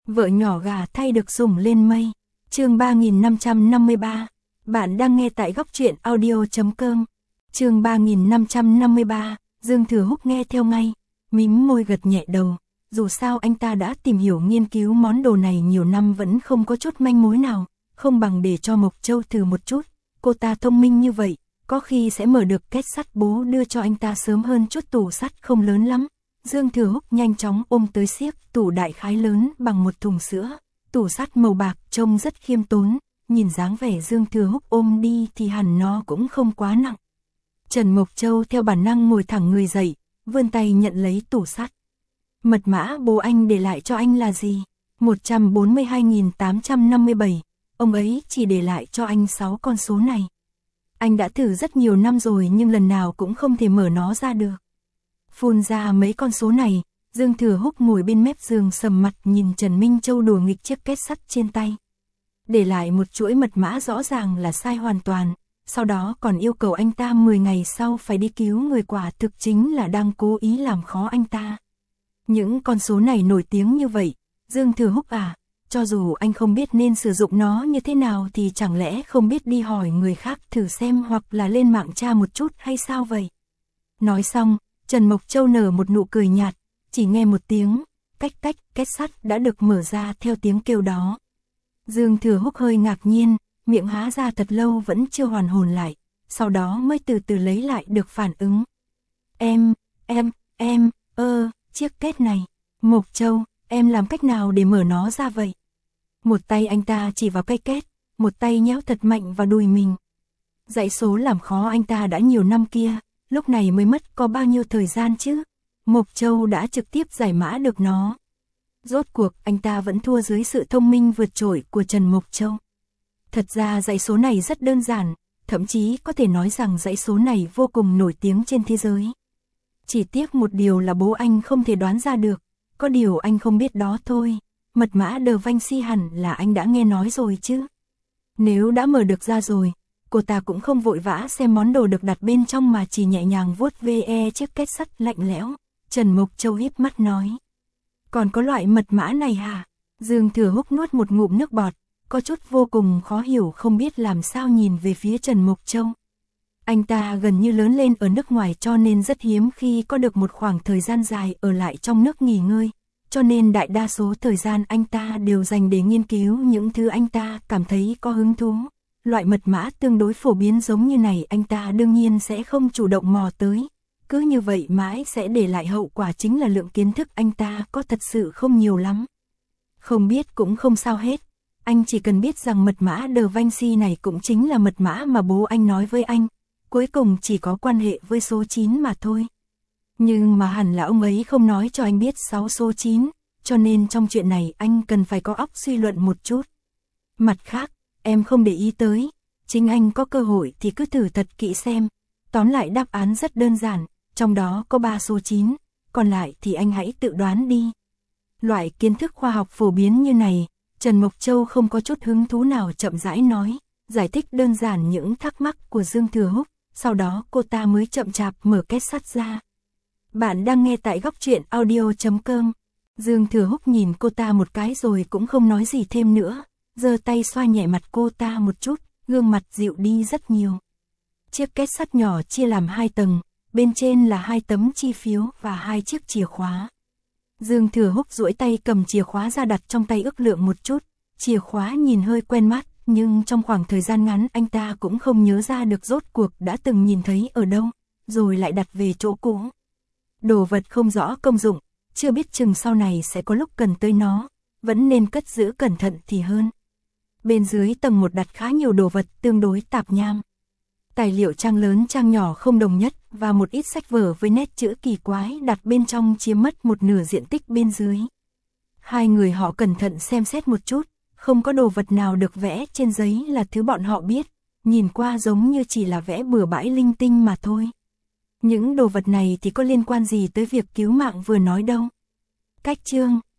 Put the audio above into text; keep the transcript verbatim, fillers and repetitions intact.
Vợ nhỏ gà thay được sủng lên mây. Chương ba nghìn năm trăm năm mươi ba. Bạn đang nghe tại góc truyện audio chấm com. Chương ba nghìn năm trăm năm mươi ba. Dương Thừa Húc nghe theo ngay, mím môi gật nhẹ đầu. Dù sao anh ta đã tìm hiểu nghiên cứu món đồ này nhiều năm vẫn không có chút manh mối nào, không bằng để cho Mộc Châu thử một chút. Cô ta thông minh như vậy, có khi sẽ mở được két sắt bố đưa cho anh ta sớm hơn chút. Tủ sắt không lớn lắm. Dương Thừa Húc nhanh chóng ôm tới xiếc, tủ đại khái lớn bằng một thùng sữa. Tủ sắt màu bạc trông rất khiêm tốn, nhìn dáng vẻ Dương Thừa Húc ôm đi thì hẳn nó cũng không quá nặng. Trần Mộc Châu theo bản năng ngồi thẳng người dậy, vươn tay nhận lấy tủ sắt. Mật mã bố anh để lại cho anh là gì? một trăm bốn mươi hai nghìn tám trăm năm mươi bảy. Ông ấy chỉ để lại cho anh sáu con số này. Anh đã thử rất nhiều năm rồi nhưng lần nào cũng không thể mở nó ra được. Phun ra mấy con số này, Dương Thừa Húc ngồi bên mép giường sầm mặt nhìn Trần Minh Châu đùa nghịch chiếc két sắt trên tay. Để lại một chuỗi mật mã rõ ràng là sai hoàn toàn, sau đó còn yêu cầu anh ta mười ngày sau phải đi cứu người, quả thực chính là đang cố ý làm khó anh ta. Những con số này nổi tiếng như vậy, Dương Thừa Húc à, cho dù anh không biết nên sử dụng nó như thế nào thì chẳng lẽ không biết đi hỏi người khác thử xem hoặc là lên mạng tra một chút hay sao vậy? Nói xong, Trần Mộc Châu nở một nụ cười nhạt, chỉ nghe một tiếng, cách cách, két sắt đã được mở ra theo tiếng kêu đó. Dương Thừa Húc hơi ngạc nhiên, miệng há ra thật lâu vẫn chưa hoàn hồn lại, sau đó mới từ từ lấy lại được phản ứng. Em, em, em, ơ, chiếc két này, Mộc Châu, em làm cách nào để mở nó ra vậy? Một tay anh ta chỉ vào cây két, một tay nhéo thật mạnh vào đùi mình. Dãy số làm khó anh ta đã nhiều năm kia, lúc này mới mất có bao nhiêu thời gian chứ? Mộc Châu đã trực tiếp giải mã được nó. Rốt cuộc anh ta vẫn thua dưới sự thông minh vượt trội của Trần Mộc Châu. Thật ra dãy số này rất đơn giản, thậm chí có thể nói rằng dãy số này vô cùng nổi tiếng trên thế giới. Chỉ tiếc một điều là bố anh không thể đoán ra được, có điều anh không biết đó thôi. Mật mã De Vinci hẳn là anh đã nghe nói rồi chứ. Nếu đã mở được ra rồi, cô ta cũng không vội vã xem món đồ được đặt bên trong mà chỉ nhẹ nhàng vuốt ve chiếc két sắt lạnh lẽo. Trần Mộc Châu híp mắt nói. Còn có loại mật mã này hả? Dương Thừa Húc nuốt một ngụm nước bọt, có chút vô cùng khó hiểu không biết làm sao nhìn về phía Trần Mộc Châu. Anh ta gần như lớn lên ở nước ngoài cho nên rất hiếm khi có được một khoảng thời gian dài ở lại trong nước nghỉ ngơi. Cho nên đại đa số thời gian anh ta đều dành để nghiên cứu những thứ anh ta cảm thấy có hứng thú. Loại mật mã tương đối phổ biến giống như này anh ta đương nhiên sẽ không chủ động mò tới. Cứ như vậy mãi sẽ để lại hậu quả chính là lượng kiến thức anh ta có thật sự không nhiều lắm. Không biết cũng không sao hết. Anh chỉ cần biết rằng mật mã De Vinci này cũng chính là mật mã mà bố anh nói với anh. Cuối cùng chỉ có quan hệ với số chín mà thôi. Nhưng mà hẳn là ông ấy không nói cho anh biết sáu số chín, cho nên trong chuyện này anh cần phải có óc suy luận một chút. Mặt khác, em không để ý tới, chính anh có cơ hội thì cứ thử thật kỹ xem. Tóm lại đáp án rất đơn giản, trong đó có ba số chín, còn lại thì anh hãy tự đoán đi. Loại kiến thức khoa học phổ biến như này, Trần Mộc Châu không có chút hứng thú nào, chậm rãi nói, giải thích đơn giản những thắc mắc của Dương Thừa Húc, sau đó cô ta mới chậm chạp mở két sắt ra. Bạn đang nghe tại góc truyện audio chấm com. Dương Thừa Húc nhìn cô ta một cái rồi cũng không nói gì thêm nữa, giơ tay xoa nhẹ mặt cô ta một chút, gương mặt dịu đi rất nhiều. Chiếc két sắt nhỏ chia làm hai tầng, bên trên là hai tấm chi phiếu và hai chiếc chìa khóa. Dương Thừa Húc duỗi tay cầm chìa khóa ra đặt trong tay ước lượng một chút, chìa khóa nhìn hơi quen mắt, nhưng trong khoảng thời gian ngắn anh ta cũng không nhớ ra được rốt cuộc đã từng nhìn thấy ở đâu, rồi lại đặt về chỗ cũ. Đồ vật không rõ công dụng, chưa biết chừng sau này sẽ có lúc cần tới nó, vẫn nên cất giữ cẩn thận thì hơn. Bên dưới tầng một đặt khá nhiều đồ vật tương đối tạp nham. Tài liệu trang lớn trang nhỏ không đồng nhất và một ít sách vở với nét chữ kỳ quái đặt bên trong chiếm mất một nửa diện tích bên dưới. Hai người họ cẩn thận xem xét một chút, không có đồ vật nào được vẽ trên giấy là thứ bọn họ biết, nhìn qua giống như chỉ là vẽ bừa bãi linh tinh mà thôi. Những đồ vật này thì có liên quan gì tới việc cứu mạng vừa nói đâu. Cách chương